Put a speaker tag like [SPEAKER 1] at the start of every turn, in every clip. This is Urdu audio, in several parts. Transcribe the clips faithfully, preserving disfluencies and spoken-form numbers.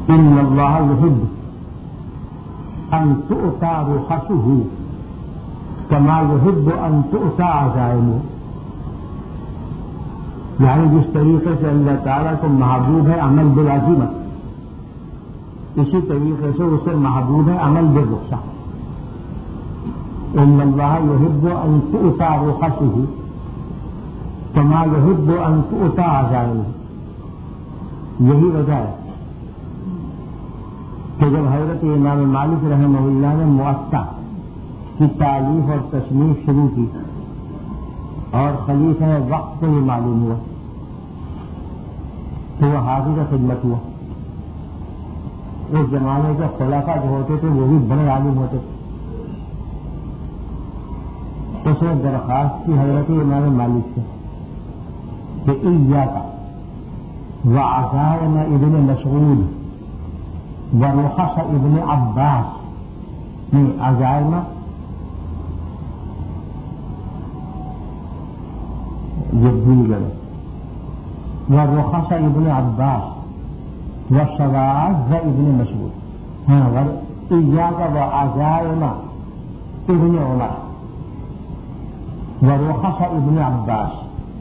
[SPEAKER 1] ان اللہ یحب ان تؤتى رخصه كما يحب ان تؤتى عزائمه، یعنی جس طریقے سے اللہ تعالیٰ کو محبوب ہے عمل بالعزیمت، اسی طریقے سے اسے محبوب ہے عمل بالرخصہ۔ ان اللہ یحب ان تؤتى رخصه كما يحب ان تؤتى عزائمه، یہی وجہ ہے کہ جب حضرت امام مالک رحمہ اللہ نے موطا کی تالیف اور تصنیف شروع کی اور خلیفہ وقت کو یہ معلوم ہوا تو وہ حاضر خدمت ہوا۔ اس زمانے کے خلفاء جو ہوتے تھے وہ بھی بڑے عالم ہوتے تھے۔ اس نے درخواست کی حضرت امام مالک سے کہ ایاک وعزائم ابن مسعود ورخص ابن عباس، نہیں عزائم یہ بھول گئے، ورخص ابن عباس وشواذ ابن مسعود، ہاں ایاک وعزائم ابن عمر ورخص ابن عباس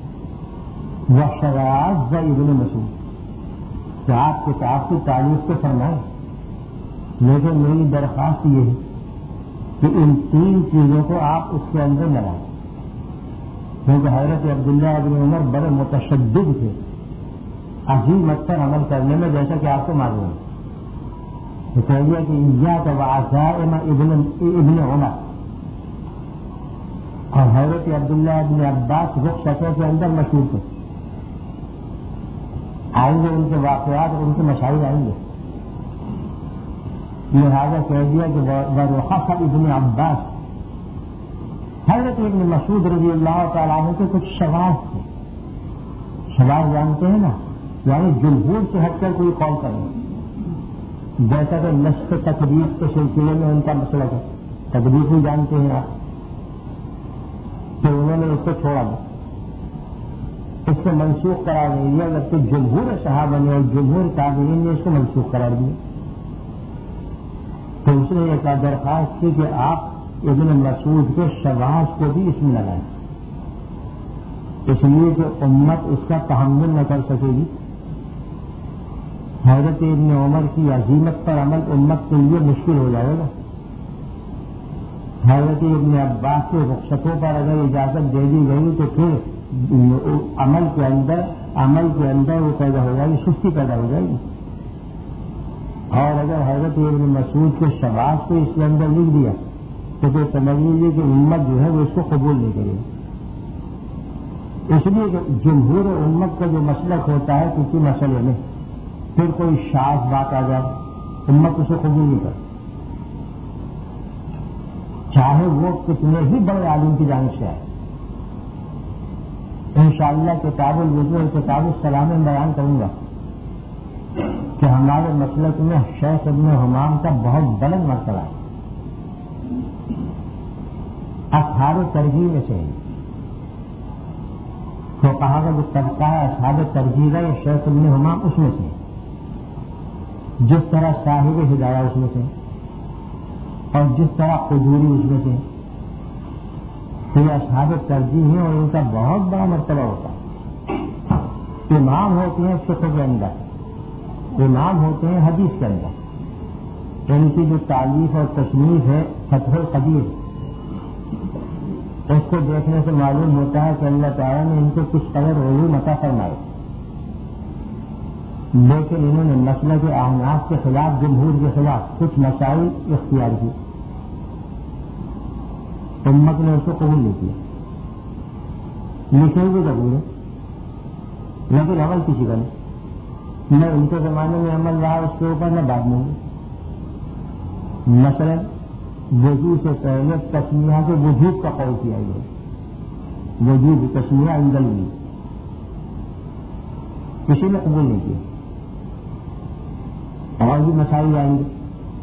[SPEAKER 1] وشواذ ابن مسعود، کہ آپ کتاب کی تعریف تو فرمائیں، لیکن میری درخواست یہ ہے کہ ان تین چیزوں کو آپ اس کے اندر نہ لائیں، کیونکہ حضرت عبداللہ ابن عمر بڑے متشدد تھے عزیمت پر عمل کرنے میں، جیسا کہ آپ کو معلوم ہے۔ تو کہہ دیا کہ ایاک وعزائم ابن ابن عمر، اور حضرت عبداللہ ابن عباس رخصتوں کے اندر مشہور تھے، آئیں گے ان کے واقعات اور ان کے مسائل آئیں گے، لہٰذا کہہ دیا کہ ورخص ابن عباس۔ حضرت ابن مسعود رضی اللہ تعالیٰ عنہ کے کچھ شواذ تھے، شواذ جانتے ہیں نا، یعنی جمہور سے ہٹ کر کوئی قول کرنا، جیسا کہ نصف تقدیس کے سلسلے میں ان کا مسئلہ ہے، تقدیس بھی جانتے ہیں آپ، کہ انہوں نے اس کو چھوڑا دیا، اس کو منسوخ قرار نہیں دیا، جبکہ جمہور صحابہ نے اور جمہور تابعین نے اس کو منسوخ قرار دیا۔ تو اس نے ایک درخواست کی کہ آپ ابن مسعود کے شواذ کو بھی اس میں لگائیں، اس لیے کہ امت اس کا تحمل نہ کر سکے گی۔ حضرت ابن عمر کی عزیمت پر عمل امت کے لیے مشکل ہو جائے گا۔ حضرت ابن عباس کے رخصتوں پر اگر اجازت دے دی گئی تو پھر عمل کے اندر عمل کے اندر وہ پیدا ہو جائے گی، سستی پیدا ہو جائے گی، اور اگر حضرت ابن مسعود کے شواذ کو اس کے اندر لکھ دیا تو پھر سمجھ لیجیے کہ امت جو ہے وہ اس کو قبول نہیں کرے گی۔ اس لیے کہ جمہور امت کا جو مسلک ہوتا ہے کسی مسئلے میں، پھر کوئی شاذ بات آ جائے امت اسے قبول نہیں کرتی، چاہے وہ کتنے ہی بڑے عالم کی جانب سے آئے۔ انشاءاللہ کتاب الوضو اور کتاب الصلاۃ میں بیان کروں گا کہ ہمارے مسلک میں شیخ ابن حمام کا بہت بلند مرتبہ ہے، اصحاب ترجیح میں سے تو کہا گا جو طبقہ ہے اصحاب ترجیح ہے، شیخ ابن حمام اس میں سے، جس طرح صاحب ہدایہ اس میں سے، اور جس طرح قدوری اس میں سے، تو یہ اصحاب ترجیح ہیں اور ان کا بہت بڑا مرتبہ ہوتا ہے۔ امام ہوتے ہیں فقہ کے اندر، امام ہوتے ہیں حدیث کے اندر، ان کی جو تالیف اور تصنیف ہے فتح القدیر، اس کو دیکھنے سے معلوم ہوتا ہے کہ اللہ تعالیٰ نے ان کو کچھ قدر علوم عطا فرمائے، لیکن انہوں نے مسلک احناف کے خلاف، جمہور کے خلاف کچھ مسائل اختیار کی، امت نے اس کو قبول نہیں کیا، لکھے ہوئے قبول ہے لیکن عمل کسی کا نہیں، نہ ان کے زمانے میں عمل رہا اس کے اوپر، نہ بعد میں۔ مثلا وضو سے پہلے تسمیہ کے وجوب کا قول کیا گیا، وجوب تسمیہ انگل میں کسی نے قبول نہیں کیا، اور بھی مسائل آئیں گے،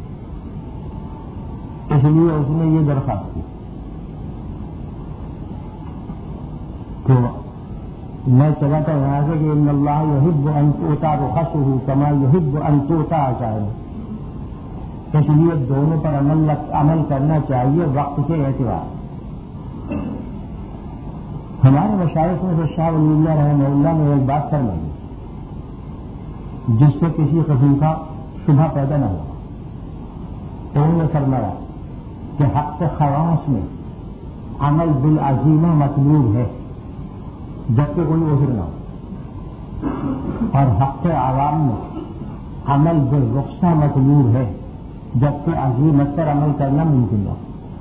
[SPEAKER 1] اس لیے اس نے یہ درخواست کی تو میں چلا تھا یہاں سے کہ ان اللہ یحب ان تؤتى رخصه كما يحب ان تؤتى عجائبه، اس لیے دونوں پر عمل عمل کرنا چاہیے وقت کے اعتبار۔ ہمارے مشائخ میں سے شاہ ولی اللہ رحمہ اللہ نے ایک بات فرمائی جس سے کسی قسم کا شبہ پیدا نہ ہو۔ انہوں نے فرمایا کہ حق خواص میں عمل بالعزیمہ مطلوب ہے جبکہ کوئی عذر نہ ہو، اور حق عوام میں عمل بالرخصہ مطلوب ہے جبکہ عزیمت پر عمل کرنا ممکن نہ ہو۔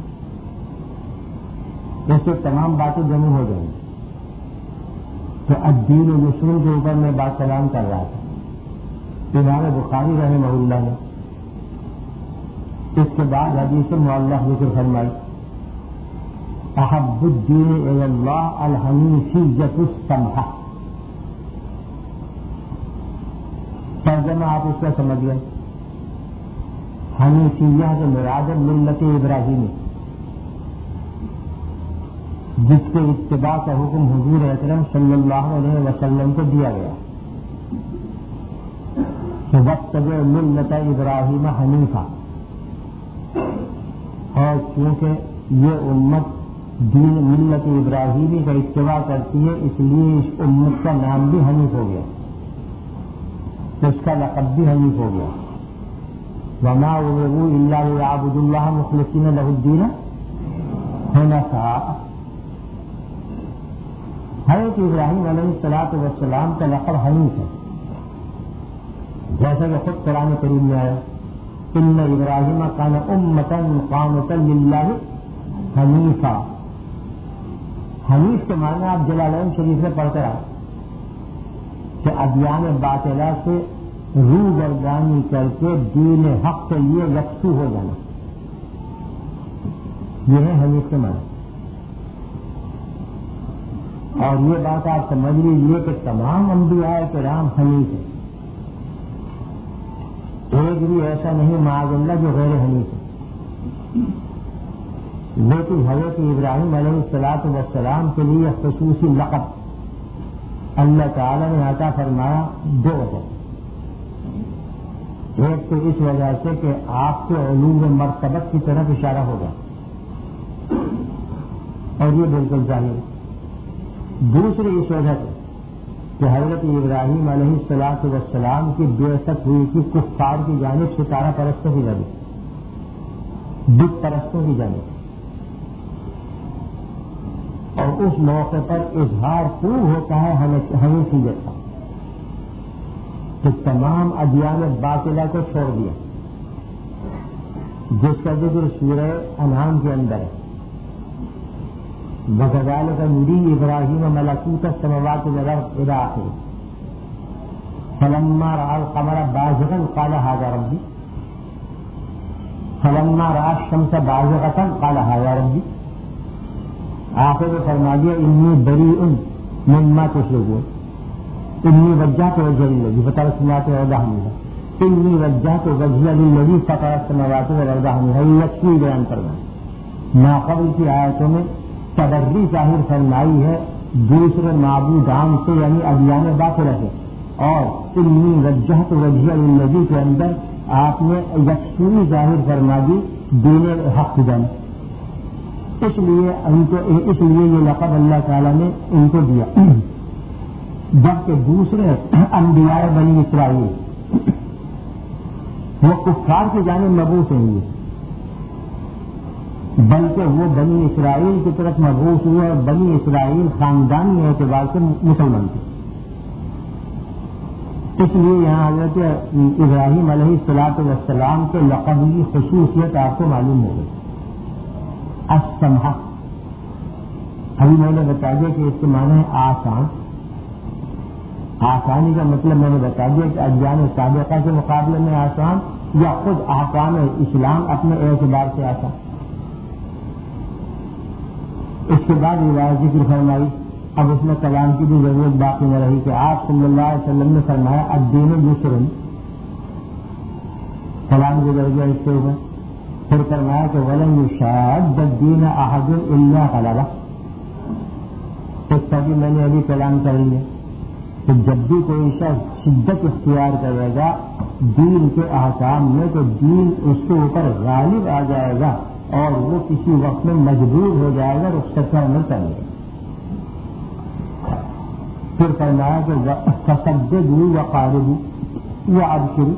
[SPEAKER 1] اس سے تمام باتیں جمع ہو جائیں گی۔ تو الدین یسر کے اوپر میں بات کلام کر رہا تھا، امام بخاری رحمہ اللہ نے اس کے بعد حدیث معلق ذکر فرمائی، احب الدین الی اللہ الحنیفیۃ السمحہ۔ ترجمہ آپ اس کا سمجھ گئے، حنیفیہ سے مراد ملت ابراہیمی، جس کے اتباع کا حکم حضور اکرم صلی اللہ علیہ وسلم کو دیا گیا کہ واتبع ملت ابراہیم حنیفہ، اور چونکہ یہ امت دین ملت ابراہیمی کا اتباع کرتی ہے اس لیے اس امت کا نام بھی حنیف ہو گیا، اس کا لقب بھی حنیف ہو گیا۔ وما امروا الا ليعبدوا الله مخلصين له الدين حنفاء۔ حضرت ابراہیم علیہ الصلوۃ والسلام کا لقب حنیف ہے، جیسا کہ خود قرآن کریم میں آیا ان ابراہیم کان امۃ قانتا للہ حنیفا۔ حنیف کے معنی آپ جلالین شریف میں پڑھ کر آئے کہ ادیان باطلہ سے روح گردانی کر کے دین حق کے لیے یکسو ہو جانا، یہ ہے حنیف کے معنی۔ اور یہ بات آپ سمجھ لیجیے کہ تمام انبیاء کرام حنیف ہیں، ایک بھی ایسا نہیں معاذ اللہ جو غیر حنیف ہے، لیکن حضرت ابراہیم علیہ الصلوۃ والسلام کے لیے خصوصی لقب اللہ تعالی نے عطا فرمایا دو وجہ۔ ایک تو اس وجہ سے کہ آپ کے علوم مرتبت کی طرف اشارہ ہوگا، اور یہ بالکل ظاہر ہے۔ دوسری اس وجہ سے کہ حضرت ابراہیم علیہ الصلوۃ والسلام کی بعثت ہوئی تھی کفار کی جانب ستارہ پرستوں کی جانب، بت پرستوں کی جانب، اور اس موقع پر اظہار خوب ہوتا ہے حنیفیت کا کہ تمام ادیان باطلہ کو چھوڑ دیا، جس کا ذکر سورہ انعام کے اندر ہے۔ وَكَذَلِكَ نُرِي إِبْرَاهِيمَ مَلَكُوتَ السَّمَاوَاتِ وَالْأَرْضِ إِلَى آخِرِهِ فَلَمَّا رَأَى الْقَمَرَ بَازِغًا قَالَ هَذَا رَبِّي فَلَمَّا رَأَى الشَّمْسَ بَازِغَةً قَالَ هَذَا رَبِّي۔ آخر میں فرما دیا انی بریء مما تشركون انی وجہت وجهي للذی فطر السماوات والارض حنیفا انی وجہت وجهي للذی فطر السماوات والارض حنیفا۔ یہ یکسوئی بیان کرنا ماقبل کی آیتوں میں تبری ظاہر فرمائی ہے دوسرے معبودان سے، یعنی ادیان باطلہ سے، اور انی وجہت وجهي للذی کے اندر آپ نے یکسوئی ظاہر فرما دی دین حق کی جانب، اس لیے ان کو اس لیے یہ لقب اللہ تعالیٰ نے ان کو دیا، جبکہ دوسرے انبیاء بنی اسرائیل وہ کفار کی جانب مبعوث ہوئے، بلکہ وہ بنی اسرائیل کی طرف مبعوث ہوئے اور بنی اسرائیل خاندانی اعتبار سے مسلمان تھے۔ اس لیے یہاں حضرت ابراہیم علیہ الصلوۃ والسلام کے لقب کی خصوصیت آپ کو معلوم ہو گئی، السمحہ۔ ابھی میں نے بتا دیا کہ اس کے معنی ہے آسان، آسانی کا مطلب میں نے بتا دیا کہ ادیان سابقہ کے مقابلے میں آسان، یا خود احکام اسلام اپنے اعتبار سے آسان۔ اس کے بعد روایت ذکر فرمائی، اب اس میں کلام کی بھی ضرورت باقی نہ رہی کہ آپ صلی اللہ علیہ وسلم نے فرمایا الدین یسر، کلام گزر گیا اس کے اوپر، پھر فرمایا کہ ولن یشاد الدین احد الا غلبہ، اس کا بھی میں نے ابھی کلام کر لیا کہ جب بھی کوئی شخص شدت اختیار کرے گا دین کے احکام میں تو دین اس کے اوپر غالب آ جائے گا اور وہ کسی وقت میں مجبور ہو جائے گا رخصت کا عمل کرنے گا. پھر فرمایا کہ تصدقوا وقاربوا وابشروا،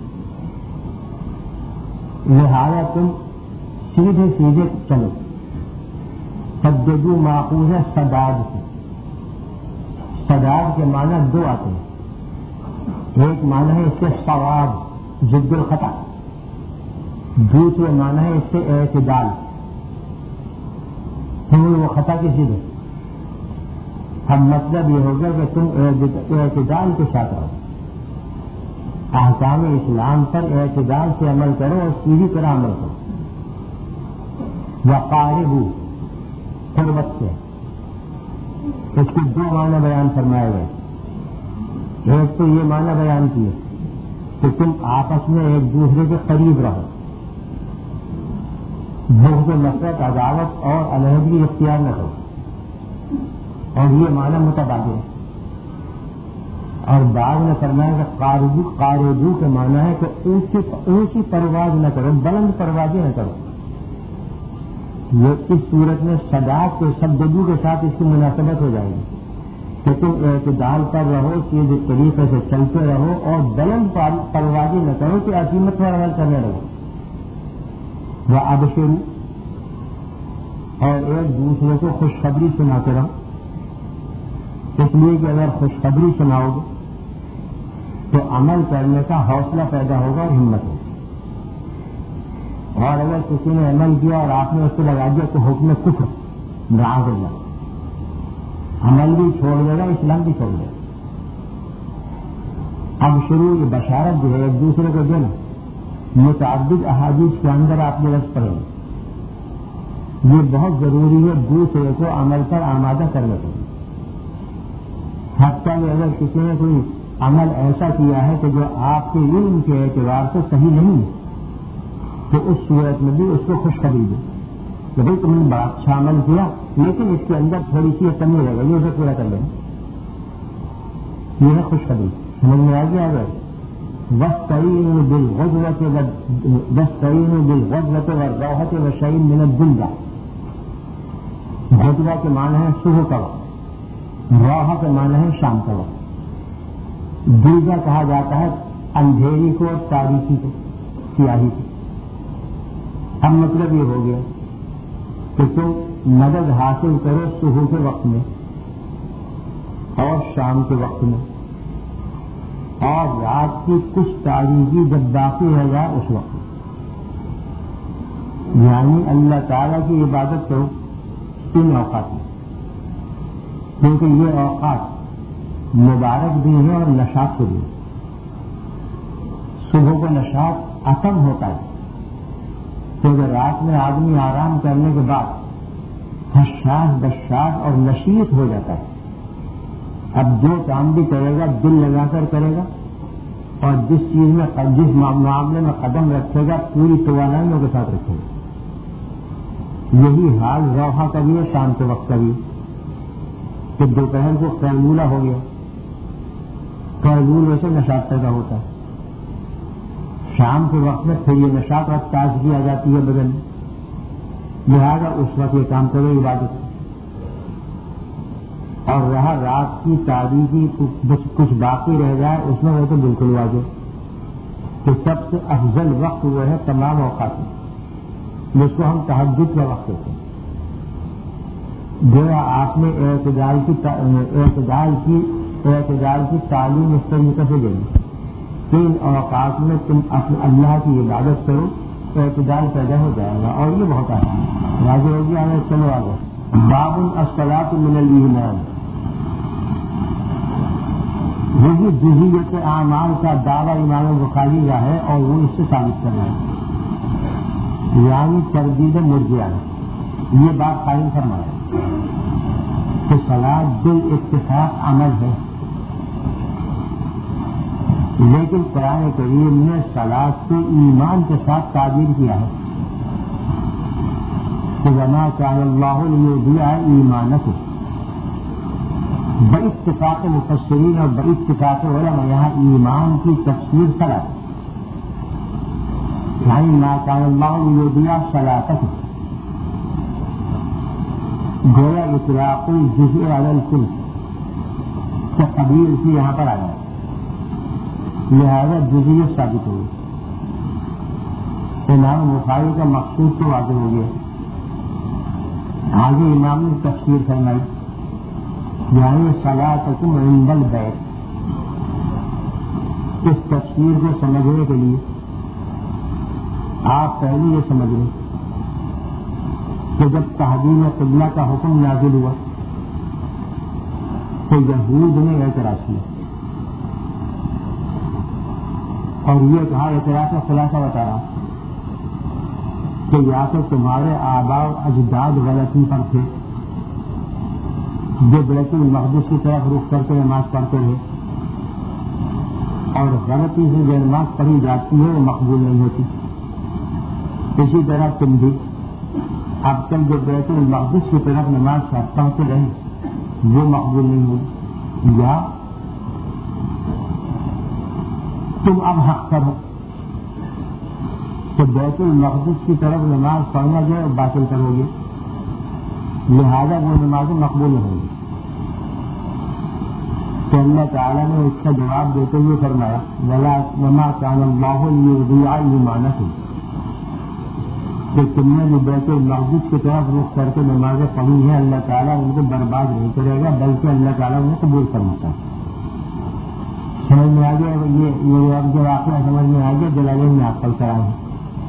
[SPEAKER 1] لہذا تم سیدھے سیدھے چلو. تصدقوا ماخوذ ہے سداد سے. سداد کے معنی دو آتے ہیں. ایک معنی ہے اس سے ثواب ضد الخطا، دوسرے معنی ہے اس سے اعتدال. تم وہ خطا کی ضد. اب مطلب یہ ہوگا کہ تم اعتدال کے ساتھ رہو، احکام اسلام پر اعتدال سے عمل کرو اور سیدھی طرح عمل کرو. وقاربوا قربت سے، اس کے دو معنی بیان فرمائے گئے. ایک تو یہ معنی بیان کیے کہ تم آپس میں ایک دوسرے کے قریب رہو، بغض و نفرت عداوت اور علیحدگی اختیار نہ کرو، اور یہ معنی متبادل ہے. اور بعد میں فرمایا کہ قاربو قاربو کے معنی ہے کہ اونچی اونچی پرواز نہ کرو، بلند پروازیں نہ کرو. یہ اس صورت میں صداقت کے سددو کے ساتھ اس کی مناسبت ہو جائے گی کہ تم اعتدال پر رہو، سیدھے طریقے سے چلتے رہو اور بلند پروازی نہ کرو کہ عظیمت پر عمل کرنے رہو. وہ ابشروا، اور ایک دوسرے کو خوشخبری سناتے رہو، اس لیے کہ اگر خوشخبری سناؤ گے تو عمل کرنے کا حوصلہ پیدا ہوگا اور ہمت ہوگی. اور اگر کسی نے عمل کیا اور آپ نے اس کو لگا دیا تو حکم کفر معاذ اللہ، عمل بھی چھوڑ دے گا، اسلام بھی چھوڑ دے گا. اب شروع یہ بشارت جو ہے ایک دوسرے کو دینا، متعدد احادیث کے اندر آپ لفظ پڑھیں گے. یہ بہت ضروری ہے دوسرے کو عمل پر آمادہ کرنے کے لیے. حتیٰ کہ اگر کسی نے کوئی عمل ایسا کیا ہے کہ جو آپ کے علم کے اعتبار سے صحیح نہیں ہے تو اس صورت میں بھی اس کو خوشخبری دے کہ بھائی تم نے بڑا اچھا عمل کیا لیکن اس کے اندر تھوڑی سی کمی رہ گئی، اسے پورا کر لینا. یہ ہے خوشخبری. سمجھ میں آ گیا؟ اگر وَاسْتَعِينُوا بِالْغُدْوَةِ وَاسْتَعِينُوا بِالْغُدْوَةِ وَالرَّوْحَةِ وَشَيْءٍ مِّنَ الدُّنْيَا. غدوہ کے معنی ہے صبح کا وقت، روحہ کے معنی ہے شام کا وقت. دلجا کہا جاتا ہے اندھیری کو اور تاریکی کو، سیاہی کو. اب مطلب یہ ہو گیا کہ تم مدد حاصل کرو صبح کے وقت میں اور شام کے وقت میں، اور رات کی کچھ تاریکی جب باقی رہ جائے اس وقت. یعنی اللہ تعالیٰ کی عبادت کرو ان اوقات میں، کیونکہ یہ اوقات مبارک بھی ہے اور نشاط بھی ہے. صبح کو نشاط ختم ہوتا ہے کیونکہ رات میں آدمی آرام کرنے کے بعد حشاش بشاش اور نشیط ہو جاتا ہے. اب جو کام بھی کرے گا دل لگا کر کرے گا اور جس چیز میں جس معاملے میں قدم رکھے گا پوری توانائیوں کے ساتھ رکھے گا. یہی حال روحہ کا بھی ہے، شام کے وقت کا بھی. کہ دوپہر کو قیلولہ ہو گیا، قیلولے سے نشاط پیدا ہوتا ہے. شام کے وقت میں پھر یہ نشاط اور تازگی آ جاتی ہے بدن میں، لہٰذا اس وقت یہ کام کرے عبادت. اور رہا رات کی تاریکی کچھ باقی رہ جائے اس میں وہ تو بالکل واضح کہ سب سے افضل وقت وہ ہے تمام اوقات میں، جس کو ہم تہجد کا وقت کہتے ہیں. گویا آپ نے اعتدال کی اعتدال کی اعتدال کی تعلیم اس طریقے سے دینی. تین اوقات میں تم اپنے اللہ کی عبادت کرو، اعتدال پیدا ہو جائے گا. اور یہ بہت آسان ہے. واضح ہو گیا ہمیں. چلو آگے. باب الصلاۃ من الایمان. وہی جزیت اعمال کا دعویٰ امام بخاری کا ہے اور وہ اس سے ثابت کرنا ہے، یعنی تردید مرجئہ. یہ بات قائم فرمایا کہ صلاۃ بال اتفاق عمل ہے، لیکن قرآن کریم نے صلاۃ کو ایمان کے ساتھ تعبیر کیا ہے کہ وما کان اللہ لیضیع ایمانکم. باتفاق مفسرین اور باتفاق علماء یہاں ایمان کی تفسیر صلاۃ یعنی ما کان اللہ لیضیع صلاتکم، گویا اطلاق الجزء علی الکل کے قبیل سے یہاں پر آیا، لہذا جزئیت ثابت ہوئی۔ امام بخاری کا مقصود تو واضح ہو گیا۔ آگے امام نے تفسیر فرمائی یعنی صلاتکم عند البیت۔ اس تفسیر کو سمجھنے کے لیے آپ پہلے یہ سمجھ لیں کہ جب تحویل قبلہ کا حکم نازل ہوا تو یہود نے اعتراض کیا اور یہ کہا، اعتراض کا خلاصہ بتا رہا کہ یا تو تمہارے آباء و اجداد غلطی پر تھے جو بیت المقدس کی طرف رخ کر کے نماز پڑھتے رہے، اور غلطی سے جو نماز پڑھی جاتی ہے وہ مقبول نہیں ہوتی، اسی طرح تم بھی اب تک جو بیت المقدس کی طرف نماز پڑھتے رہے وہ مقبول نہیں ہوئی، یا تم اب حق پر ہو تو بیت المقدس کی طرف نماز پڑھنا جو ہے باطل کرو گے، لہذا وہ نمازیں مقبول نہیں ہوگی۔ تو اللہ تعالیٰ نے اس کا جواب دیتے ہوئے فرمایا وَمَا كَانَ اللَّهُ لِيُضِيعَ إِيمَانَكُمْ، کہ تم نے جو بیت المقدس کی طرف رخ کر کے نمازیں پڑھی ہیں اللہ تعالیٰ ان کو برباد نہیں کرے گا، بلکہ اللہ تعالیٰ انہیں قبول کرتا ہے۔ سمجھ میں آ گیا یہ یہ اب جو واقعہ سمجھ میں آ گیا جلالین میں آپ کل کرائے ہیں۔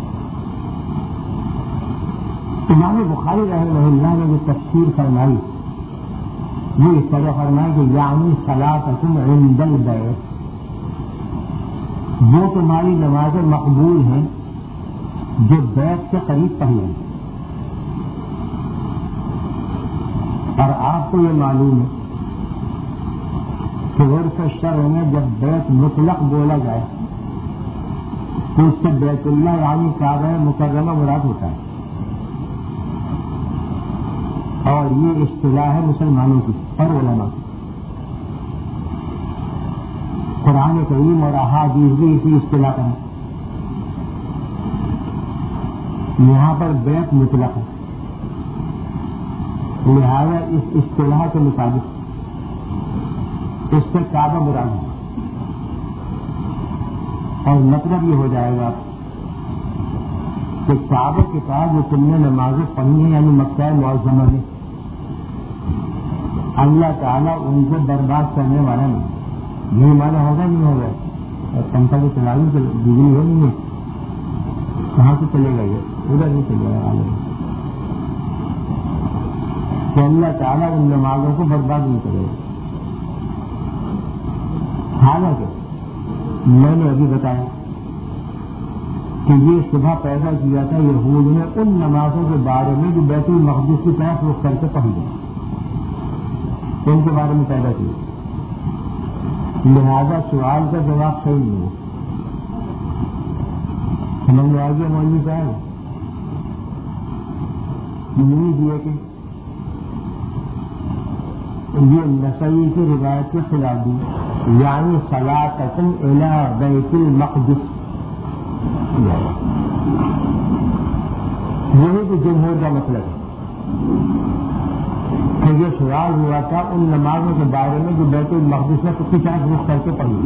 [SPEAKER 1] امام بخاری رحمہ اللہ نے جو تفسیر فرمائی وہ اس طرح فرمائی کہ یعنی صلاتکم عند البیت، وہ تمہاری نمازیں مقبول ہیں جو بیت کے قریب پڑھی ہیں، اور آپ کو یہ معلوم ہے کہ عرف شرع میں جب بیت مطلق بولا جائے تو اس سے بیت اللہ یعنی کعبہ مکرمہ مراد ہوتا ہے، اور یہ اصطلاح ہے مسلمانوں کی اور علماء کی۔ قرآن کریم اور احادیث بھی اسی اصطلاح کا ہے۔ یہاں پر بیت مطلق ہے، لہذا اس اصطلاح کے مطابق اس سے کعبہ مراد ہے، اور مطلب یہ ہو جائے گا کہ کعبہ کے پاس جو تم نے نمازیں پڑھی ہیں یعنی مکہ معظمہ میں اللہ تعالیٰ ان کو برباد کرنے والا نہیں، یہ مانا ہوگا نہیں ہوگا، اور پنکھا کی چلائی تو بجلی ہو نہیں ہے، کہاں سے چلے گا یہ ادھر نہیں چلے گا، تو اللہ تعالیٰ ان نمازوں کو برباد نہیں کرے گا۔ حالانکہ میں نے ابھی بتایا کہ یہ شبہ پیدا کیا تھا یہود نے ان نمازوں کے بارے میں جو بیت المقدس کی طرف رخ کر کے پڑھی گئی، ان کے بارے میں پیدا کیا، لہذا سوال کا جواب صحیح نہیں ہے۔ سمجھ میں آ گیا مولوی صاحب؟ نہیں دیا کہ یہ نسائی کی روایت کے خلاف دی، یعنی صلاتکم الی بیت المقدس، یہی تو جمہور کا مطلب ہے کہ یہ سوال ہوا تھا ان نمازوں کے بارے میں جو بیت المقدس میں کسی طرح رخ کر کے پڑھی،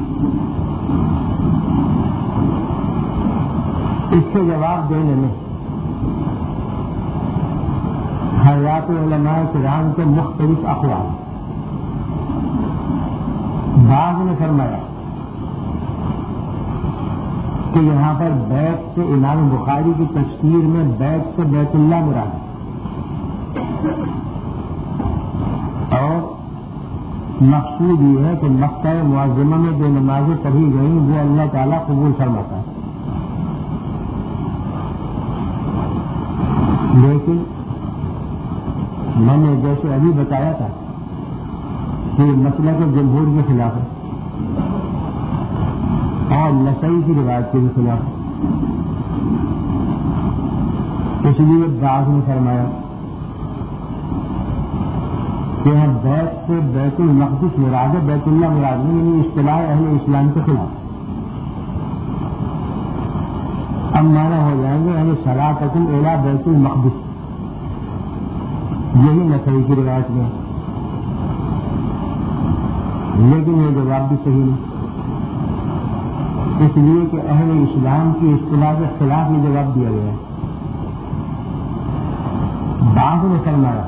[SPEAKER 1] اس کے جواب دینے میں حضرات علماء کرام کے مختلف اقوال، بعض نے فرمایا کہ یہاں پر بیت سے امام بخاری کی تفسیر میں بیت سے بیت اللہ مراد ہے، اور مقصود یہ ہے کہ مکہ معظمہ میں جو نمازیں پڑھی گئیں وہ اللہ تعالیٰ قبول فرماتا ہے، لیکن میں نے جیسے ابھی بتایا تھا کہ مسئلہ کے جمہور کے خلاف ہے اور نسائی کی روایت کے بھی خلاف ہے، اس لیے بعض نے فرمایا کہ ہم بیت سے بیت المقدس مراد ہے، بیت اللہ مراد نہیں، یعنی اصطلاح اہل اسلام کے خلاف. اب مانا ہو جائیں گے یعنی صلاتکم الی بیت المقدس، یہی نسائی کی روایت میں، لیکن یہ جواب بھی صحیح نہیں، اس لیے کہ اہل اسلام کی اصطلاح کے خلاف یہ جواب دیا گیا ہے. بعض نے فرمایا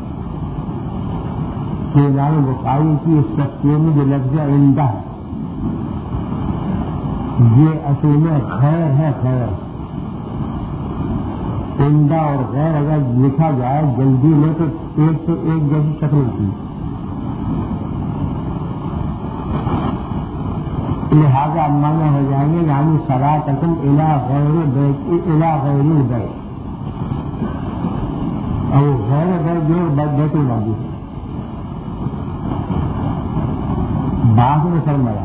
[SPEAKER 1] کہ امام بخاری کی اس تفسیر میں جو لفظ عندہ ہے یہ اصل میں خیر ہے. خیر عندہ اور غیر اگر لکھا جائے جلدی میں تو ایک سے ایک جیسی شکل ہوتی ہے، لہذا مانا ہو جائیں گے یعنی صلاتکم الی غیر بیت الی غیر البیت، اور غیر بیت جو بیت المقدس. بعض نے فرمایا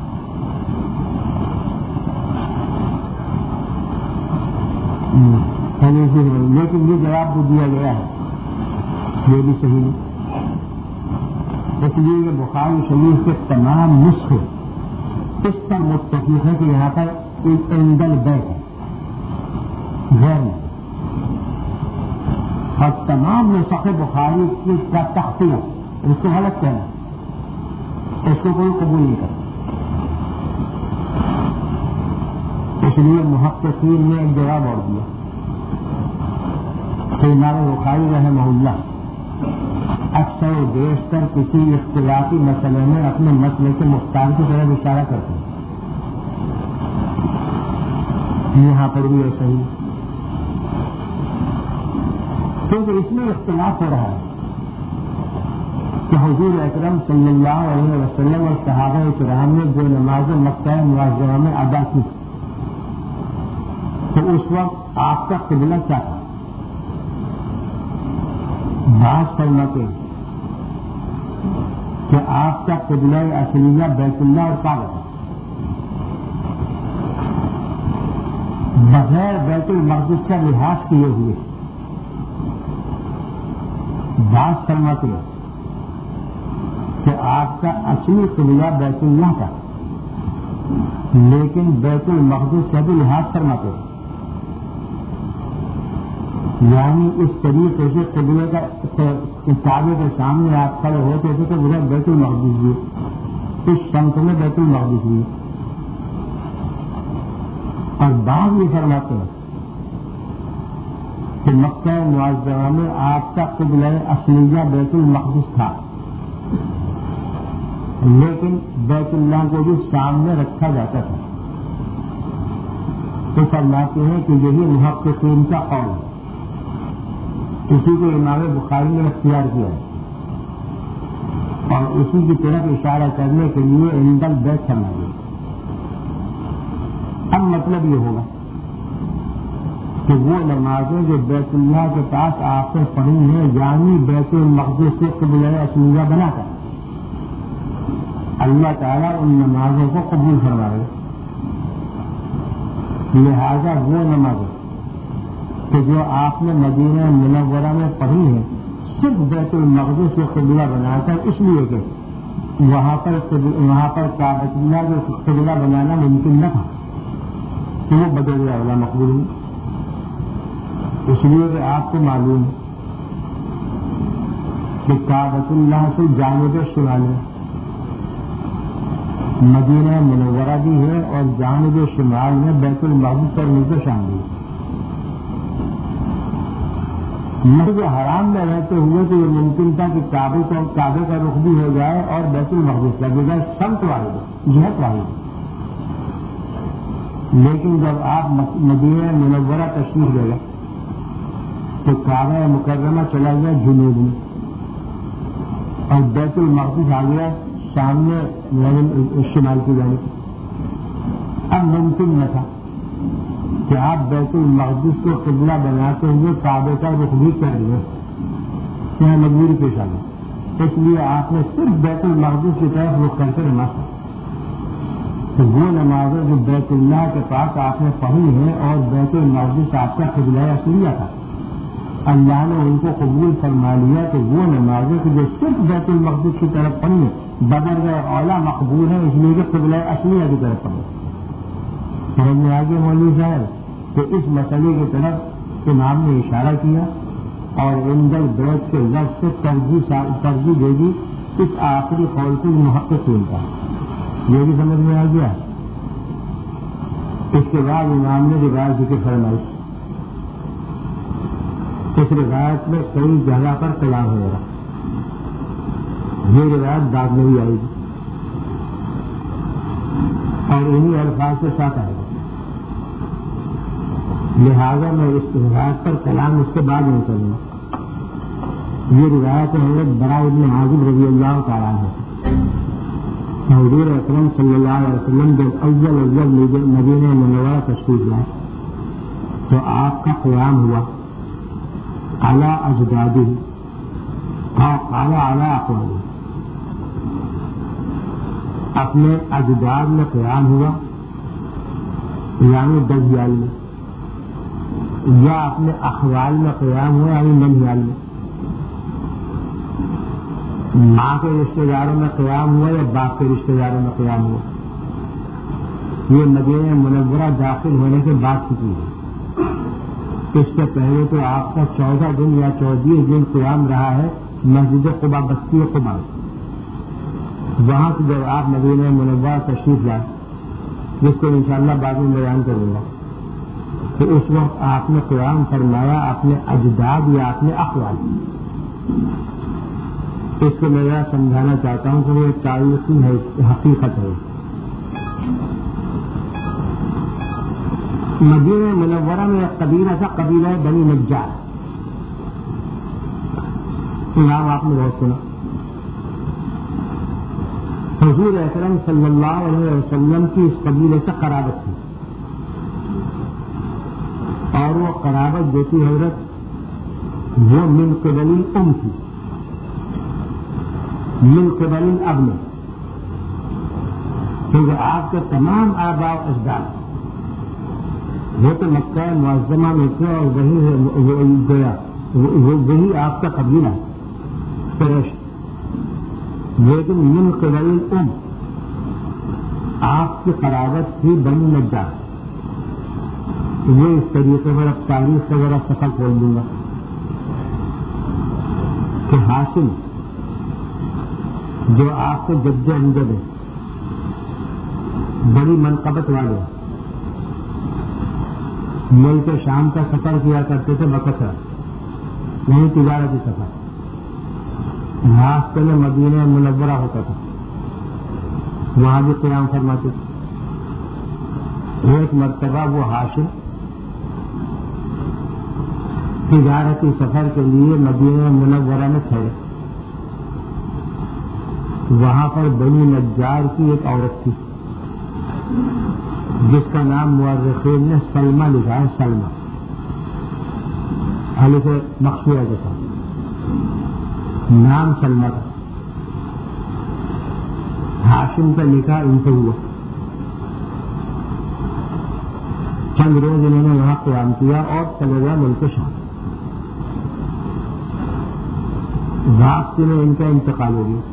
[SPEAKER 1] لیکن یہ جواب جو دیا گیا ہے یہ بھی صحیح نہیں، اس لیے کہ بخاری شریف کے تمام نسخے اس پر متفق ہے کہ یہاں پر ایک عندل بیت ہے غیر میں، اور تمام نسخ بخاری کی کا تخطیہ اس کو غلط کہنا، اس کو کوئی قبول نہیں کرتا. اس لیے محققین نے ایک جواب اور دیا کہ امام بخاری رحمہ اللہ اکثر و بیشتر کسی اختلافی مسئلے میں اپنے مسئلے کے مختار کی طرف اشارہ کرتے ہیں. یہاں پر بھی ایسا ہی، کیونکہ اس میں اختلاف ہو رہا ہے کہ حضور اکرم صلی اللہ علیہ وسلم اور صحابہ کرام نے جو نماز مکہ معظمہ میں ادا کی تو اس وقت آپ کا قبلہ کیا تھا؟ بعض فرماتے ہیں کہ آپ کا قبلہ اصلیہ بیت اللہ اور کعبہ تھا، بغیر بیت المقدس کا لحاظ کیے ہوئے. بعض فرماتے ہیں کہ آپ کا اصلی قبلہ بیت اللہ تھا لیکن بیت المقدس کا بھی لحاظ فرماتے ہیں، یعنی اس طریقے سے قبلے کا کعبے کے سامنے آپ کھڑے ہوتے تھے تو ادھر بیت المقدس بھی، اس سمت میں بیت المقدس بھی. اور بعض یہ فرماتے ہیں کہ مکہ معظمہ میں آپ کا قبلہ اصلیہ بیت المقدس تھا لیکن بیت اللہ کو بھی سامنے رکھا جاتا تھا. تو فرماتے ہیں کہ یہی محققین کا قول ہے، اسی کو امام بخاری نے اختیار کیا ہے اور اسی کی طرف اشارہ کرنے کے لیے عندل بیت فرمایا. اب مطلب یہ ہوگا کہ وہ نمازیں جو بیت اللہ کے پاس آپ سے پڑھی ہیں یعنی بیت المقدس سے قبلہ اصلیہ بنا کر اللہ تعالیٰ ان نمازوں کو قبول فرما رہے. لہذا وہ نمازیں کہ جو آپ نے مدینہ منورہ میں پڑھی ہیں صرف بیت المقدس کو قبلہ بنا کر، اس لیے کہ وہاں پر وہاں پر کعبۃ اللہ کو قبلہ بنانا ممکن نہ تھا کہ وہ بدل اولا مقبول ہوئی. اس لیے کہ آپ کو معلوم کہ کعبۃ اللہ سے جانب شمال ہے، مدینہ منورہ بھی ہے اور جانب شمال میں بیت المقدس اور نیچے شامل ہے. مسجد حرام میں رہتے ہوئے تو یہ ممکن تھا کہ کعبے کو کعبے کا رخ بھی ہو جائے اور بیت المقدس کا بجائے سمت واحد جہت واحد. لیکن جب آپ مدینہ منورہ تشریف لے گئے تو کعبہ مکرمہ چلا گیا جنوب میں اور بیت المقدس آ گیا سامنے شمال کی جانب. اب ممکن نہ تھا کہ آپ بیت المقدس کو قبلہ بناتے ہوئے کعبے کا رخ بھی کر لیں، یہاں مجبوری پیش آ گئی. اس لیے آپ نے صرف بیت المقدس کی طرف رخ کر کے نماز پڑھی. تو وہ نمازیں جو بیت اللہ کے پاس آپ نے پڑھی ہیں اور بیت المقدس آپ کا قبلہ اصلیہ تھا اللہ نے ان کو قبول فرما لیا تو وہ نمازیں کہ جو صرف بیت المقدس کی طرف پڑھنے بدر گئے اولا مقبول ہے، اس لیے کہ قبلہ اصلیہ کی طرف پڑھے. سمجھ میں آگے مولوی صاحب؟ تو اس مسئلے کی طرف امام نے اشارہ کیا اور اندر بیت کے لفظ سے ترجیح ترجیح دے دی اس آخری قول کو محقق ملتا ہے. یہ بھی سمجھ میں آ گیا. اس کے بعد امام نے روایت ذکر فرمائی. اس روایت میں کئی جگہ پر کلام ہوگا. یہ روایت بعد میں بھی آئے گی اور انہی الفاظ کے ساتھ آئے گی. لہذا میں اس روایت پر کلام اس کے بعد نہیں کروں گا. یہ روایت حضرت برا ابن عازب رضی اللہ تعالیٰ ہے. حضور اکرم صلی اللہ علیہ وسلم جب اول اول مدینہ منورہ تشریف لائے تو آپ کا قیام ہوا اعلیٰ اجدادی اور اعلیٰ اعلیٰ اقوالی. اپنے اجداد میں قیام ہوا یعنی دہیال میں، یا اپنے اخوال میں قیام ہوا یعنی منہیال میں. ماں کے رشتے داروں میں قیام ہوا یا باپ کے رشتے داروں میں قیام ہوا. یہ مدینہ منورہ داخل ہونے کے بعد کی چیز ہے. اس سے پہلے تو آپ کا چودہ دن یا چودیس دن قیام رہا ہے مسجد قباء بستی قباء. وہاں سے جب آپ مدینہ منورہ تشریف لائے جس کو انشاءاللہ بعد میں بیان کروں گا تو اس وقت آپ نے قیام فرمایا اپنے اجداد یا اپنے اخوال. اس کو میں یہ سمجھانا چاہتا ہوں کہ وہ ایک تاریخی حقیقت ہے. مدینہ منورہ میں ایک قبیلہ تھا، قبیلہ بنی نجار. نام آپ نے بہت سنا. حضور اکرم صلی اللہ علیہ وسلم کی اس قبیلے سے قرابت تھی اور وہ قرابت جو تھی حضرت وہ من قبل الام تھی، من قبل الاب میں، کیونکہ آپ کے تمام آباء و اجداد وہ تو مکہ معظمہ میں تھے اور وہی گیا وہی آپ کا قبیلہ قریش. لیکن من قبل الام آپ کی قرابت تھی بنی نجار. وہ اس طریقے پر اب تاریخ کا ذرا سفر کھول دوں گا کہ ہاشم جو آپ کے جد امجد ہے، بڑی منقبت والے، ملک شام کا سفر کیا کرتے تھے بکثرہ، یعنی تجارتی سفر. راستے میں مدینہ منورہ ہوتا تھا، وہاں بھی قیام فرماتے تھے. ایک مرتبہ وہ ہاشم تجارتی سفر کے لیے مدینہ منورہ میں ٹھہرے. وہاں پر بنی نجار کی ایک عورت تھی جس کا نام مورخین نے سلمہ لکھا ہے. سلمہ الف مخصوصہ کے ساتھ نام سلمہ تھا. ہاشم کا نکاح ان سے ہوا. چند روز انہوں نے وہاں قیام کیا اور چلے گیا ملک شام. واپسی میں ان کا انتقال ہو گیا.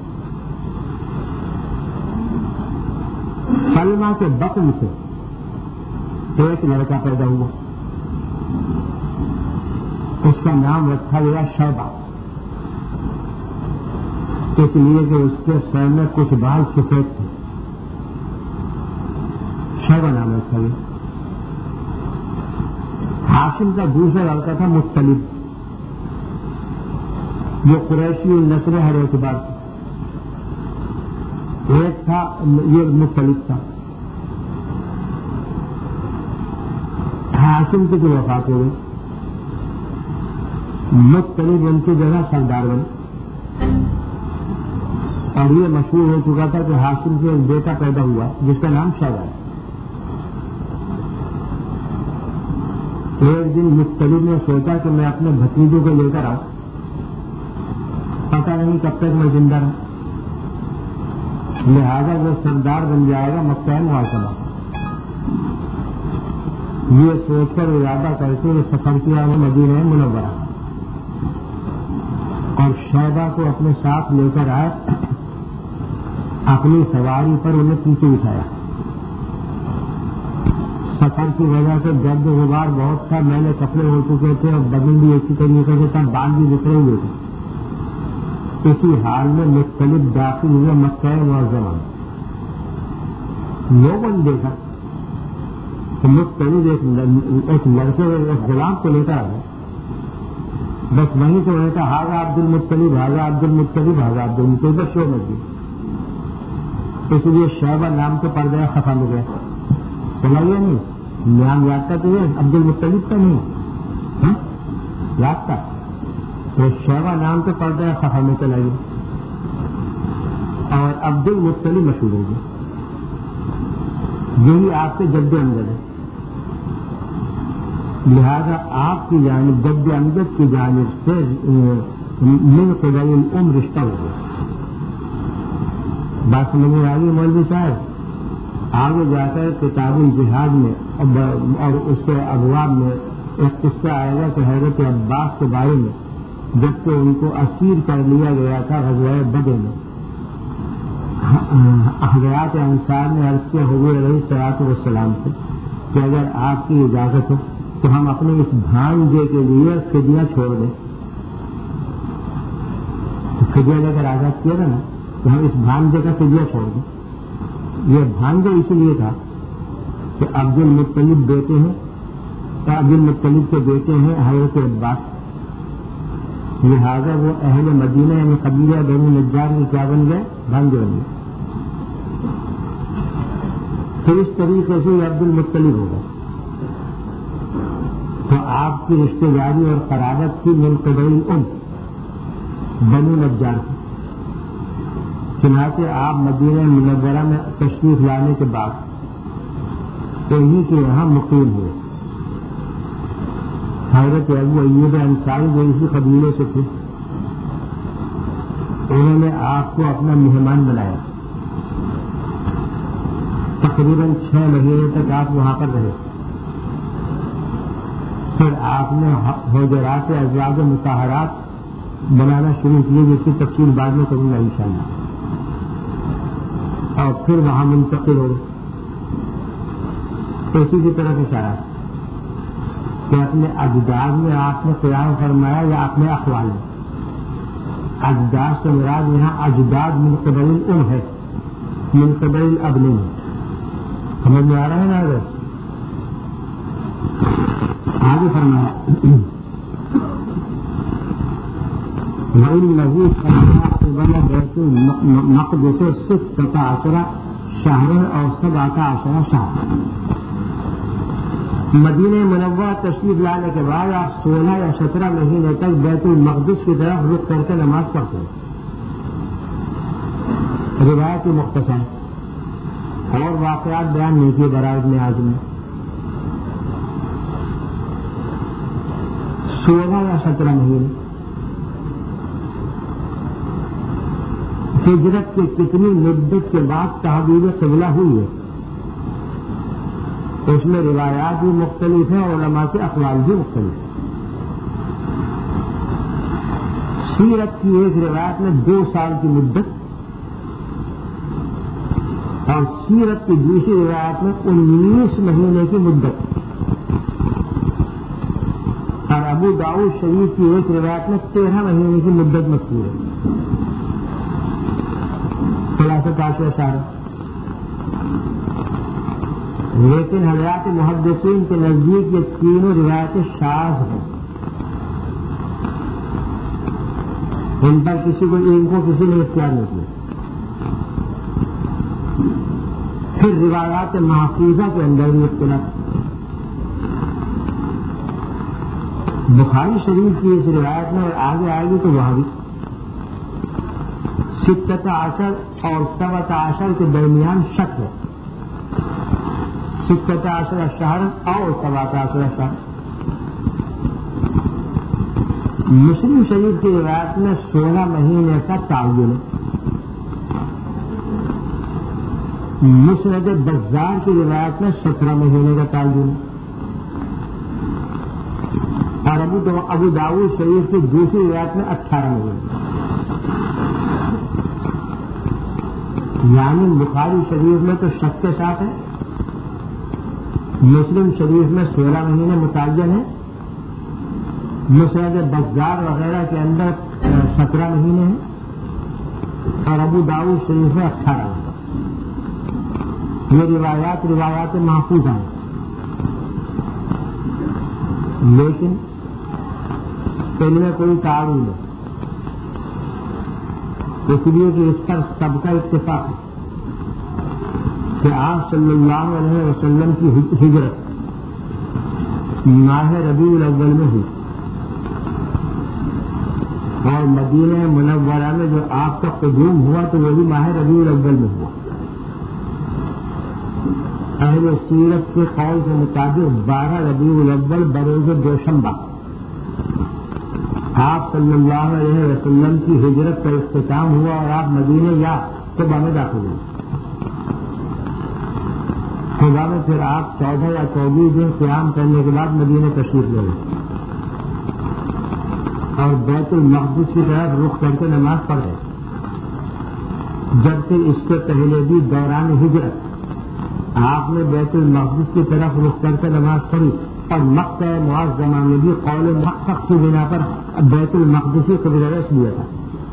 [SPEAKER 1] سلمہ کے بطن سے ایک لڑکا پیدا ہوا. اس کا نام رکھا گیا شیبہ، اس لیے کہ اس کے سر میں کچھ بال سفید تھے. شیبہ نام رکھا گیا. ہاشم کا دوسرا لڑکا تھا مطلب، جو قریشی النسل ہر اعتبار تھا. ایک تھا یہ مطلب تھا. ہاشم کی جو وفات ہو گئی، مطلب ان کی جگہ سردار بنے. اور یہ مشہور ہو چکا تھا کہ ہاشم سے ایک بیٹا پیدا ہوا جس کا نام شیبہ ہے. ایک دن مطلب نے سوچا کہ میں اپنے بھتیجوں کو لے کر آؤں، پتہ نہیں کب تک میں زندہ رہوں، لہذا وہ سردار بن جائے گا مکہ معظمہ. یہ سوچ کر ارادہ کر کے سفر کیا ہے مدینہ منورہ. اور شیبہ کو اپنے ساتھ لے کر آئے، اپنی سواری پر انہیں پیچھے اٹھایا۔ سفر کی وجہ سے گرد غبار بہت تھا، میلے کپڑے ہو چکے تھے اور بدن بھی اسی طریقے سے تھا، بال بھی بکھرے ہوئے تھے۔ اسی حال میں مختلف داخل ہوئے مکہ معظمہ میں۔ لوگوں نے دیکھا کہ مختلف ایک لڑکے ایک غلام کو لے کر آئے، بس وہیں تو رہتا حاضر عبد المطلب حاضر عبد المطلب حاضر عبد المطلب بس شو مچ گئی۔ اس لیے شیبہ نام سے پڑ گیا، ختم ہو گیا، بولا یہ نہیں نام یاد تھا تو یہ عبد المطلب کا نہیں یاد تھا، تو شیبہ نام سے پڑ گیا، ختم میں چلا گیا اور عبد المطلب مشہور ہو گیا۔ یہی آپ کے جد امجد ہے، لہذا آپ کی جانب جد امجد کی جانب سے من قبل الام رشتہ ہو گیا۔ بات سمجھ میں آ گئی مولوی صاحب؟ آگے جا کر کتاب الجہاد میں اور اس کے ابواب میں ایک قصہ آئے گا کہ حضرت عباس کے بارے میں، جبکہ ان کو اسیر کر لیا گیا تھا غزوہ بدر میں، حضرات انصار نے عرض کیا حضور علیہ الصلوۃ والسلام سے کہ اگر آپ کی اجازت ہو تو ہم اپنے اس بھانجے کے لیے فدیہ چھوڑ دیں۔ فدیہ لے کر آزاد کیا تھا نا، کہ ہم اس بھانجے کا فدیہ چھوڑ دیں۔ یہ بھانجا اسی لیے تھا کہ عبد المطلب بیٹے ہیں، عبد المطلب کے بیٹے ہیں حضرت عباس، لہٰذا وہ اہل مدینہ یعنی قبیلہ بنی نجار میں کیا بن گئے؟ بھانجے بن گئے۔ پھر اس طریقے سے یہ عبد المطلب ہوگا، تو آپ کی رشتے داری اور قرابت کی من قبل الام بنی نجار کی۔ چنانچہ آپ مدینہ منورہ میں تشریف لانے کے بعد انہی کے یہاں مقیم ہوئے۔ حضرت ابو ایوب انصاری جو اسی قبیلے سے تھے، انہوں نے آپ کو اپنا مہمان بنایا۔ تقریباً چھ مہینے تک آپ وہاں پر رہے۔ پھر آپ نے حجرات ازواج مطہرات بنانا شروع کیے، جس کی تفصیل بعد میں کروں گا انشاءاللہ، اور پھر وہاں منتقل ہو گئے۔ اسی کی طرف اشارہ کہ اپنے اجداد میں آپ نے قیام فرمایا یا اپنے اخوال میں؟ اجداد سے مراد یہاں اجداد من قبل الام ہے، من قبل الاب نہیں ہے۔ سمجھ میں آ رہا ہے نا؟ اگر آگے فرمایا وَإِنَّهُ كَانَ قِبَلَ بَيْتِ الْمَقْدِسِ سِتَّةَ عَشَرَ شَهْرًا أَوْ سَبْعَةَ عَشَرَ شَهْرًا۔ مدینہ منورہ تشریف لانے کے بعد آپ سولہ یا سترہ مہینے تک بیت المقدس کی طرف رخ کر کے نماز پڑھتے ہیں۔ روایت مختصر اور واقعات بیان نہیں کیے برائے ابن اعظم میں۔ سولہ یا سترہ مہینے ہجرت کی کتنی مدت کے بعد تحویل قبلہ ہوئی ہے، اس میں روایات بھی مختلف ہیں اور علماء کے اقوال بھی مختلف ہیں۔ سیرت کی ایک روایت میں دو سال کی مدت اور سیرت کی دوسری روایت میں انیس مہینے کی مدت، اور ابو داؤد شریف کی ایک روایت میں تیرہ مہینے کی مدت مذکور ہے۔ خلاصہ کاشی اشارہ، لیکن حضرات محدثین کے نزدیک یہ تینوں روایتیں شاذ ہیں، ان پر کسی کو ان کو کسی نے اختیار نہیں کیا۔ پھر روایات محفوظہ کے اندر بھی اختلاف۔ بخاری شریف کی اس روایت میں اور آگے آئے گی تو وہاں بھی ستۃ عشر اور سبعۃ عشر کے درمیان شک ہے، ستۃ عشر شہر اور سبعۃ عشر شہر۔ مسلم شریف کی روایت میں سولہ مہینے کا تعین ہے۔ مسند بزار کی روایت میں سترہ مہینے کا تعین ہے۔ اور ابو ابو داؤد شریف کی دوسری روایت میں اٹھارہ نزول، یعنی بخاری شریف میں تو شک کے ساتھ ہے، مسلم شریف میں سولہ مہینے متعین ہے، مسند بزار وغیرہ کے اندر سترہ مہینے ہیں، اور ابو داؤد شریف میں اٹھارہ مہینے۔ یہ روایات روایات محفوظ ہیں، لیکن ان میں کوئی تعارض نہیں، اس لیے کہ اس پر سب کا اتفاق ہے کہ آپ صلی اللہ علیہ وسلم کی ہجرت ماہ ربیع الاول میں ہوئی، اور مدینہ منورہ میں جو آپ کا قدوم ہوا تو وہ بھی ماہ ربیع الاول میں ہوا۔ اہل سیرت کے قول کے مطابق بارہ ربیع الاول بروز دوشنبہ آپ صلی اللہ علیہ وسلم کی ہجرت کا اختتام ہوا اور آپ مدینہ یا صبح میں داخل ہوئے۔ صبح میں پھر آپ چودہ یا چوبیس دن قیام کرنے کے بعد مدینہ تشریف لے گئے اور بیت المقدس کی طرف رخ کر کے نماز پڑھ گئے، جبکہ اس سے پہلے بھی دوران ہجرت آپ نے بیت المقدس کی طرف رخ کر کے نماز پڑھی، اور مکہ معظمہ میں بھی قول محقق کی بنا پر بیت المقدس کی قبلہ رس لیا تھا۔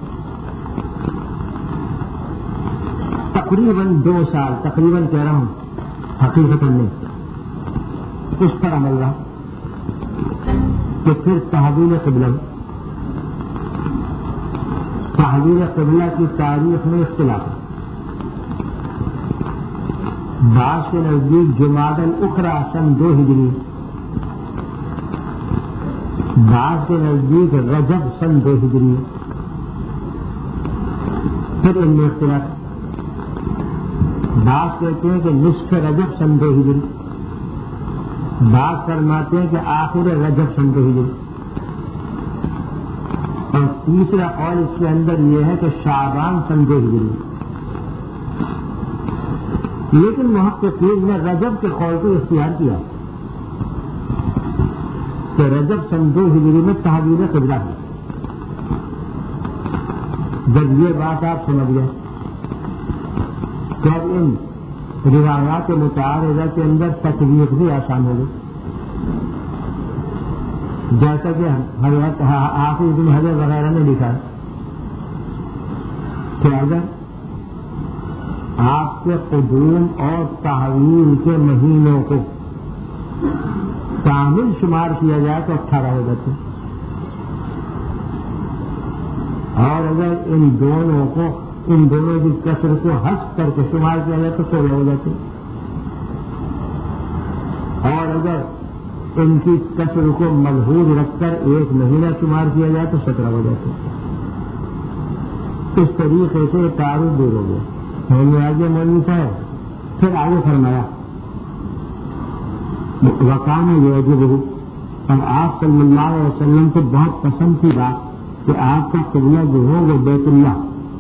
[SPEAKER 1] تقریباً دو سال تقریباً کہہ رہا ہوں، حقیقت نہیں، اس پر عمل رہا کہ پھر تحویل قبلہ تحویل قبلہ کی تاریخ میں اختلاف ہے۔ بعض کے نزدیک جمادی الاخری سن دو ہجری، بعض کے نزدیک رجب سن دو ہجری، پھر ان میں اختلاف۔ بعض کہتے ہیں کہ نصف رجب سن دو ہجری، بعض فرماتے ہیں کہ آخر رجب سن دو ہجری، اور تیسرا قول اس کے اندر یہ ہے کہ شعبان سن دو ہجری۔ لیکن محققین نے رجب کے قول کو اختیار کیا کہ رجب سن دو ہجری میں تحویل قبلہ ہے۔ جب یہ بات آپ سمجھ گئے تو اب ان روایات متعارضہ کے اندر تطبیق بھی آسان ہوگی، جیسا کہ حضرت حافظ بن حجر وغیرہ نے لکھا کہ اگر آپ کے قدوم اور تحویل کے مہینوں کو کامل شمار کیا جائے تو اٹھارہ ہو جاتے، اور اگر ان دونوں کو ان دونوں کی کثر کو حذف کر کے شمار کیا جائے تو سولہ ہو جاتے، اور اگر ان کی کثر کو ملحوظ رکھ کر ایک مہینہ شمار کیا جائے تو سترہ ہو جاتے۔ اس طریقے سے تعارف دور ہو گیا۔ آگے مولوی صاحب پھر آگے فرمایا وقام یعجبہ، اور آپ صلی اللہ علیہ وسلم کو بہت پسند کی بات کہ آپ کا قبلہ جو ہو وہ بیت اللہ،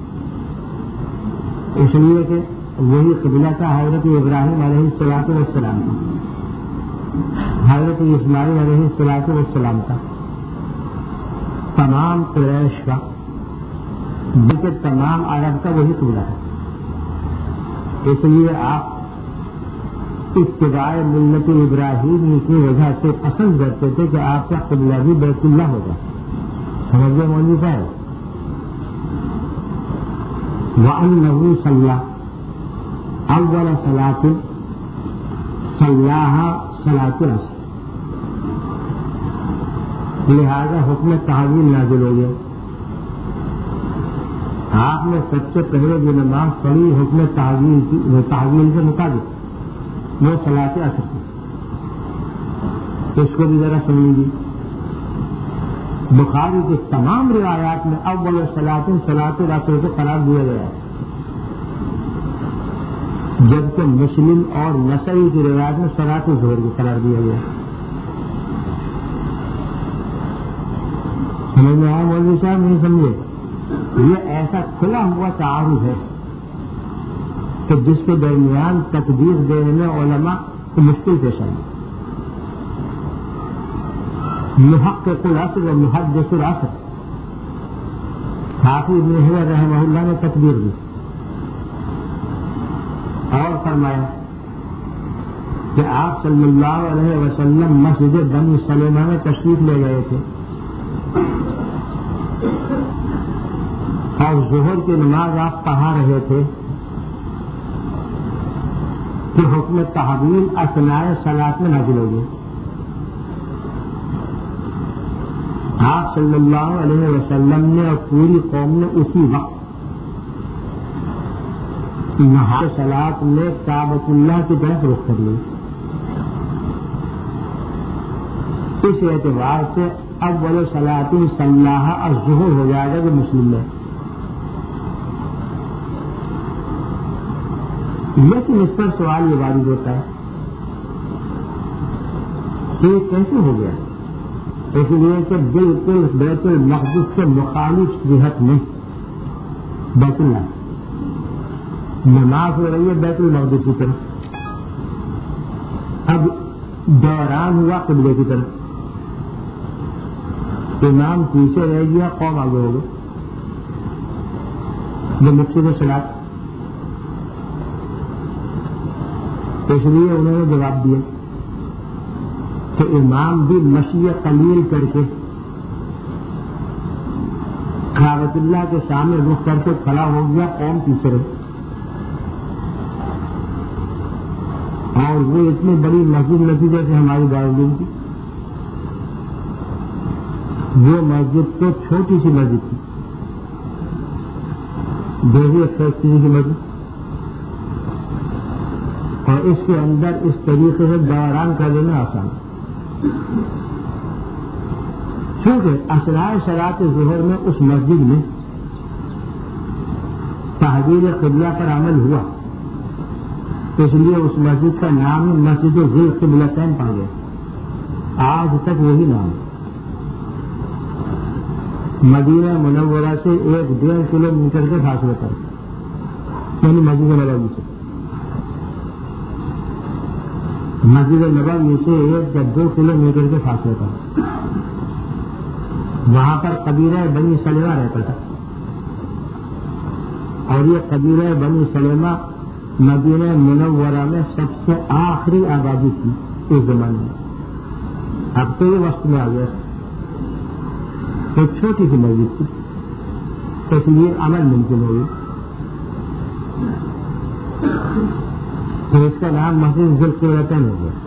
[SPEAKER 1] اس لیے کہ وہی قبلہ تھا حضرت ابراہیم علیہ الصلوۃ والسلام کا، حضرت اسماعیل علیہ الصلوۃ والسلام کا، تمام قریش کا، بلکہ تمام عرب کا وہی قبلہ ہے۔ اس لیے آپ اتباع ملت ابراہیم کی وجہ سے پسند کرتے تھے کہ آپ کا قبلہ بھی بیت اللہ ہوگا۔ سمجھ گئے مولوی صاحب؟ وَأَنَّهُ صَلَّى أَوَّلَ صَلَاةٍ صَلَّاهَا صَلَاةُ الْعَصْرِ، لہذا حکم تحویل نازل ہو گیا۔ آپ نے سب سے پہلے جو نماز پڑھی حکم تحویل کی تحویل کے مطابق وہ صلاۃ عصر کی، اس کو بھی ذرا سن لیجیے۔ بخاری کی تمام روایات میں اول صلاۃ صلاۃ العصر کو قرار دیا گیا ہے، جبکہ مسلم اور نسائی کی روایت میں صلاۃ الظہر کو قرار دیا گیا۔ سمجھ میں آیا مولوی صاحب؟ نہیں سمجھے؟ یہ ایسا کھلا ہوا تعارض ہے کہ جس کے درمیان تقدیر دینے میں علماء کو مشکل پیش آئی۔ محقق العصر و محدث العصر حافظ ابن حجر رحمہ اللہ نے تکبیر دی اور فرمایا کہ آپ صلی اللہ علیہ وسلم مسجد بنی سلیمہ میں تشریف لے گئے تھے اور ظہر کی نماز آپ پڑھا رہے تھے کہ حکم تحویل اثناء صلاۃ میں نازل ہو گئی. آپ صلی اللہ علیہ وسلم نے اور پوری قوم نے اسی وقت نہار صلاۃ میں کعبۃ اللہ کی طرف رخ کر لی. اس اعتبار سے اول صلاۃ صلاح الظہر ہو جائے گا جو مسلم میں. لیکن اس پر سوال یہ وارد ہوتا ہے کہ یہ کیسے ہو گیا؟ اس لیے کہ بالکل بیت المقدس کے مخالف جہت میں بیت اللہ نماز ہو رہی ہے بیت المقدس کی طرف، اب دوران ہوا قبلے کی طرف، امام پیچھے رہ گیا، قوم آگے ہو گئے. جو مقصد صلاۃ اس لیے انہوں نے جواب دیا کہ امام بھی مشی قلیل کر کے کعبۃ اللہ کے سامنے رخ کر کے کھڑا ہو گیا، قوم پیچھے رہی. اور وہ اتنی بڑی مسجد نتیجے سے ہماری دارالعلوم کی، وہ مسجد تو چھوٹی سی مسجد تھی، دیکھیے فیکٹری کی مسجد، اور اس کے اندر اس طریقے سے دوران کر لینا آسان. چونکہ اثناء صلاۃ ظہر میں اس مسجد میں تحویل قبلہ پر عمل ہوا، اس لیے اس مسجد کا نام مسجد ذی القبلتین پڑ گیا. آج تک وہی نام ہے. مدینہ منورہ سے ایک ڈیڑھ کلو میٹر کے فاصلے پر، یعنی مسجد نبوی سے مسجد نبوی سے ایک یا دو کلو میٹر کے فاصلے پر وہاں پر قبیلہ بنی سلیمہ رہتا تھا. اور یہ قبیلہ بنی سلیمہ مدینہ منورہ میں سب سے آخری آبادی تھی اس زمانے میں. اب تو یہ وقت میں آ گیا، ایک چھوٹی سی مسجد تھی، اس لیے عمل ممکن ہو گئی. تو اس کا نام مسجد ذی القبلتین ہو گیا.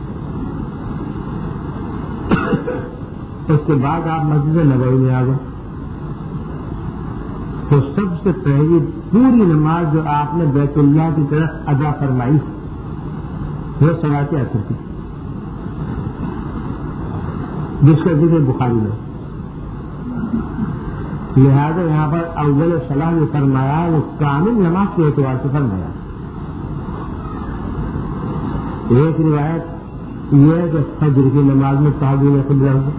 [SPEAKER 1] اس کے بعد آپ مسجد نبوی میں آ گئے تو سب سے پہلی پوری نماز جو آپ نے بیت اللہ کی طرف ادا فرمائی وہ صلاۃ عصر کی، جس کا ذکر بخاری میں. لہذا یہاں پر اول صلاح جو فرمایا وہ کامل نماز کے اعتبار سے فرمایا. ایک روایت یہ ہے کہ فجر کی نماز میں تحویل قبلہ ہو.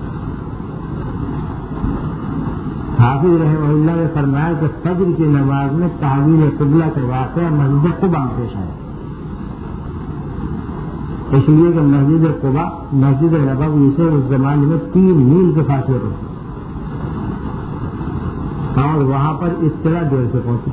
[SPEAKER 1] حافظ رحمہ اللہ نے فرمایا کہ فجر کی نماز میں تحویل قبلہ کا واقعہ مسجد قباء میں پیش آیا، اس لیے کہ مسجد قباء مسجد نبوی سے اس زمانے میں تین میل کے فاصلے پر تھی اور وہاں پر اطلاع دیر سے پہنچی.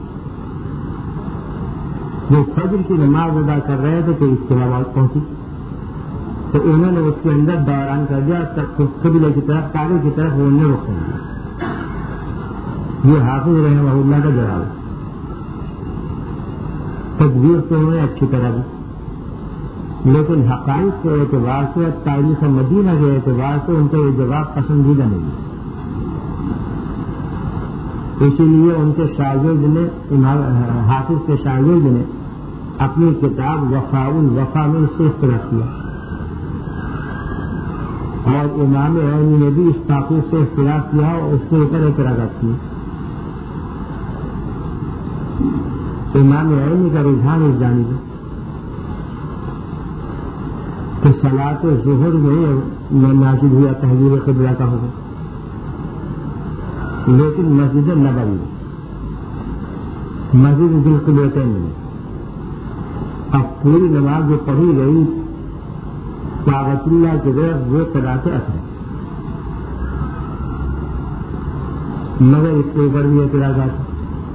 [SPEAKER 1] وہ فجر کی نماز ادا کر رہے تھے کہ اطلاع پہنچی تو انہوں نے اس کے اندر دوران کر دیا، قبلے کی طرف کعبے کی طرف وہ انہیں رخ کر دیا. یہ حافظ رحمہ اللہ کا جواب ہے. تدبیر تو انہوں نے اچھی طرح دی، لیکن حقائق کے اعتبار سے تاریخ مدینہ کے اعتبار سے ان کا یہ جواب پسندیدہ نہیں ہے. اسی لیے ان کے شاگرد نے حافظ کے شاگرد نے اپنی کتاب وفاء الوفا میں اس سے اختلاف کیا اور امام عینی نے بھی اس تاخیر سے اختلاف کیا اور اس کے اوپر اعتراضات کیے. امام عینی کا رجحان اس جانب ہے کہ صلاۃ ظہر میں نازل ہوا تحویل قبلہ کا ہوگا، لیکن مسجد نبوی مسجد ذی القبلتین میں اب پوری نماز جو پڑھی گئی کعبۃ اللہ کی طرف وہ صلاۃ عصر ہے. مگر اس کے اوپر بھی اعتراضات ہیں.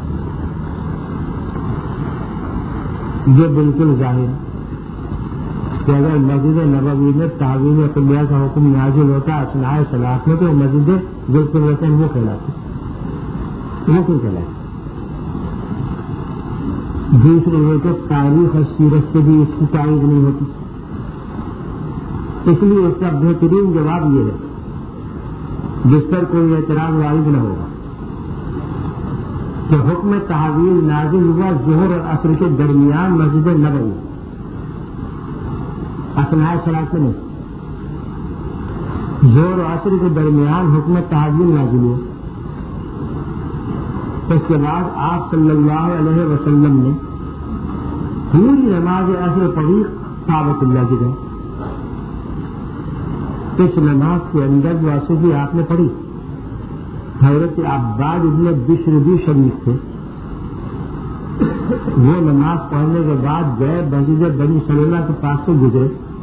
[SPEAKER 1] یہ بالکل ظاہر کہ اگر مسجد نبوی میں تعویل قبلہ کا حکم نازل ہوتا اثناء صلاۃ میں تو مسجد ذو القرنین وہ کہلاتی وہ کیوں کہلاتی. دوسرے یہ کہ تاریخ اور سیرت سے بھی اس کی تائید نہیں ہوتی. اس لیے اس کا بہترین جواب یہ ہے جس پر کوئی اعتراض وارد نہ ہوگا کہ حکم تحویل نازل ہوا ظہر اور عصر کے درمیان مسجد نبوی اثناء صلاۃ میں نہیں. ظہر اور عصر کے درمیان حکم تحویل نازل ہوا. اس کے بعد آپ صلی اللہ علیہ وسلم نے پوری نماز عصر پڑھی کعبۃ اللہ کی گئے. اس نماز کے اندر جو عصر کی آپ نے پڑھی حضرت عباد ابن بشر بھی شریف تھے. وہ نماز پڑھنے کے بعد گئے مسجد بنی سلیمہ کے پاس سے گزرے